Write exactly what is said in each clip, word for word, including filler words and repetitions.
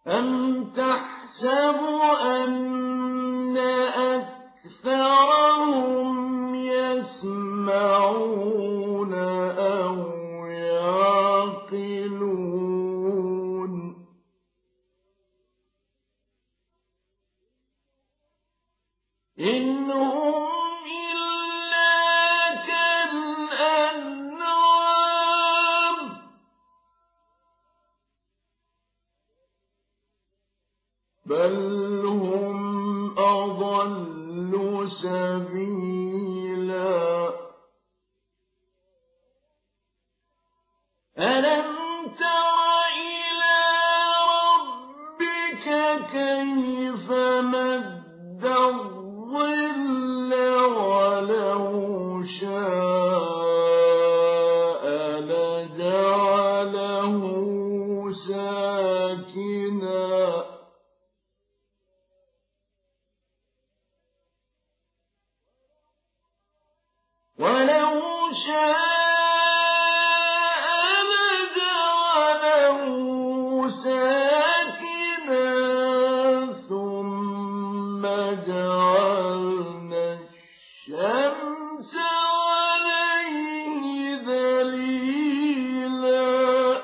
أَمْ تَحْسَبُ أَنَّ أَكْثَرَهُمْ يَسْمَعُونَ أَوْ يَعْقِلُونَ إِنْ هُمْ إِلَّا كَالْأَنْعَامِ بَلْ هُمْ أَضَلُّ سَبِيلًا أَلَمْ تَرَ إِلَىٰ رَبِّكَ كَيْفَ مَدَّ الظِّلَّ وَلَوْ شَاءَ لَجَعَلَهُ سَاكِنًا وَلَوْ شَاءَ لَجَعَلَهُ سَاكِنًا ثُمَّ جَعَلْنَا الشَّمْسَ عَلَيْهِ دَلِيلًا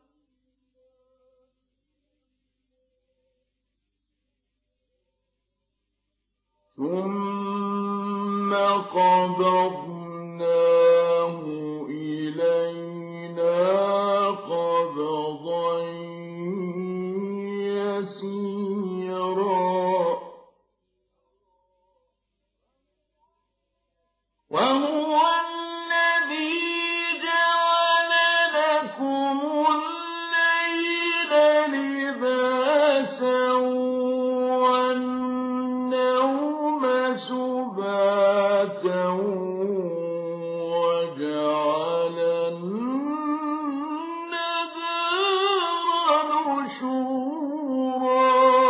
ثُمَّ قَبَضْنَاهُ إِلَيْنَا قَبْضًا يَسِيرًا وَهُوَ الَّذِي جَعَلَ لَكُمُ اللَّيْلَ لِبَاسًا وَالنَّوْمَ سُبَاتًا وَجَعَلَ النَّهَارَ نُشُورًا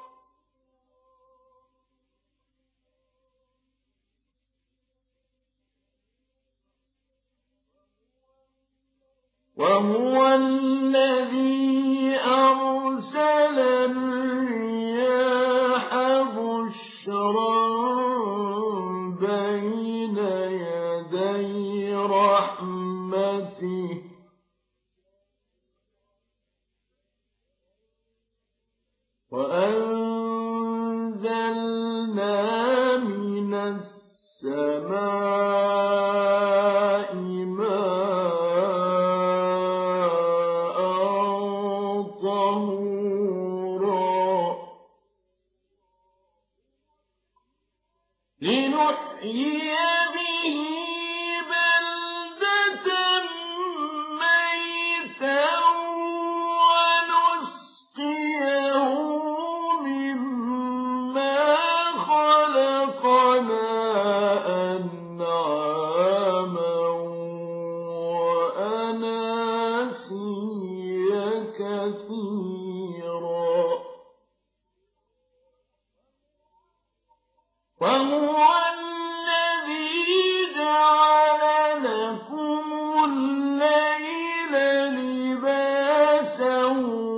وَهُوَ الَّذِي أَرْسَلَ الرِّيَاحَ بُشْرًا بَيْنَ يَدَيْ رَحْمَتِهِ وَأَنزَلْنَا مِنَ السَّمَاءِ مَاءً طَهُورًا لِّنُحْيِيَ بِهِ بَلْدَةً مَّيْتًا وَنُسْقِيَهُ مِمَّا خَلَقْنَا أَنْعَامًا وَأَنَاسِيَّ كَثِيرًا وَهُوَ الَّذِي جَعَلَ لَكُمُ اللَّيْلَ لِبَاسًا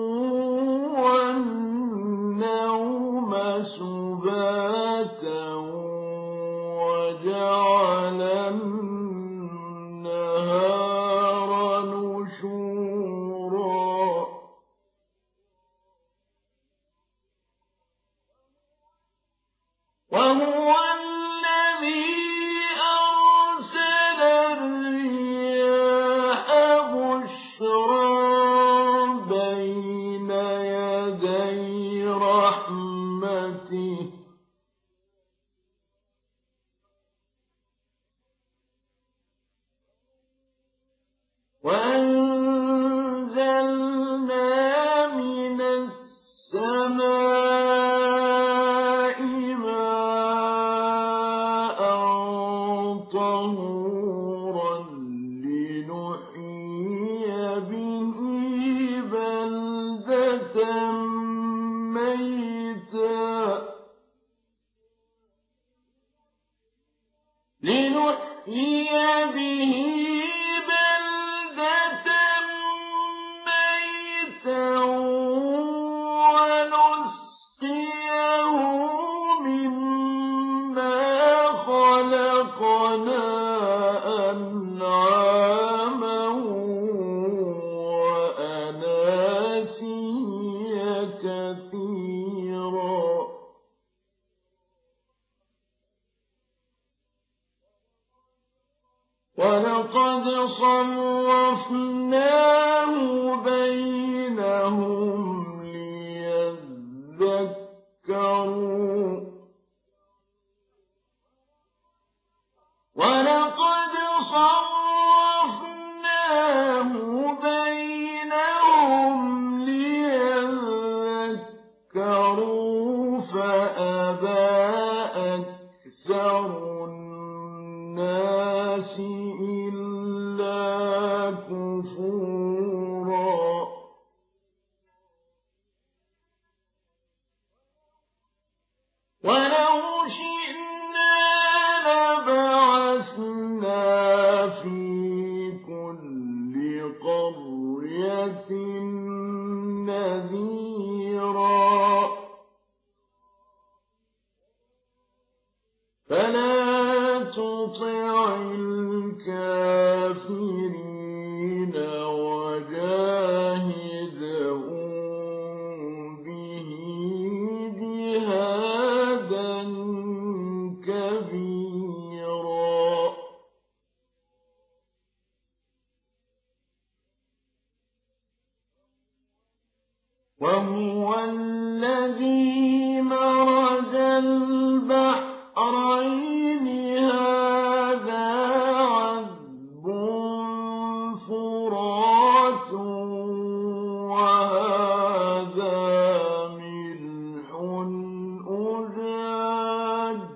وَالنَّوْمَ سُبَاتًا وَجَعَلَ النَّهَارَ نُشُورًا وَهُوَ الَّذِي أَرْسَلَ الرِّيَاحَ بُشْرًا بَيْنَ يَدَيْ رَحْمَتِهِ وَأَنزَلْنَا مِنَ السَّمَاءِ مَاءً طَهُورًا لِّنُحْيِيَ بِهِ بَلْدَةً مَّيْتًا لِّنُحْيِيَ بِهِ بَلْدَةً مَّيْتًا ولقد صرفناه بينهم ليذكروا ولقد صرفناه بينهم ليذكروا فأبى أكثر الناس إلا كفورا ولو شئنا لبعثنا في كل قرية نذيرا فلا تطع الكافرين وجاهدهم به جهادا كبيرا وهو الذي مرج البحرين هذا عذب فرات وهذا ملح أجاج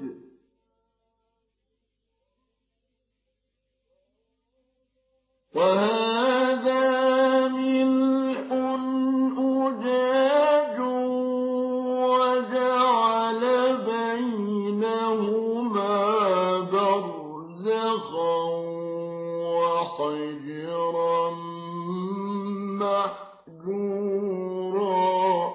وهذا ملح أجاج وجعل بينهما برزخا وحجرا محجورا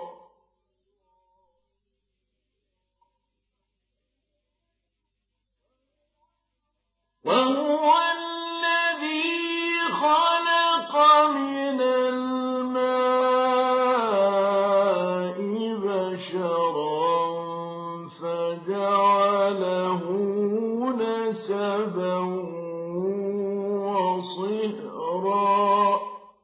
وهو الذي خلق من الماء بشرا فجعله نسبا وصهرا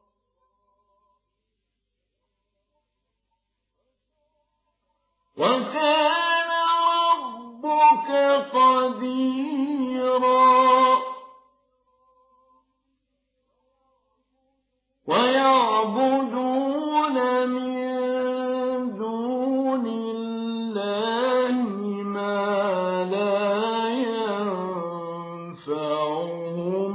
وكان ربك قديرا ويعبدون من دون الله ما لا ينفعهم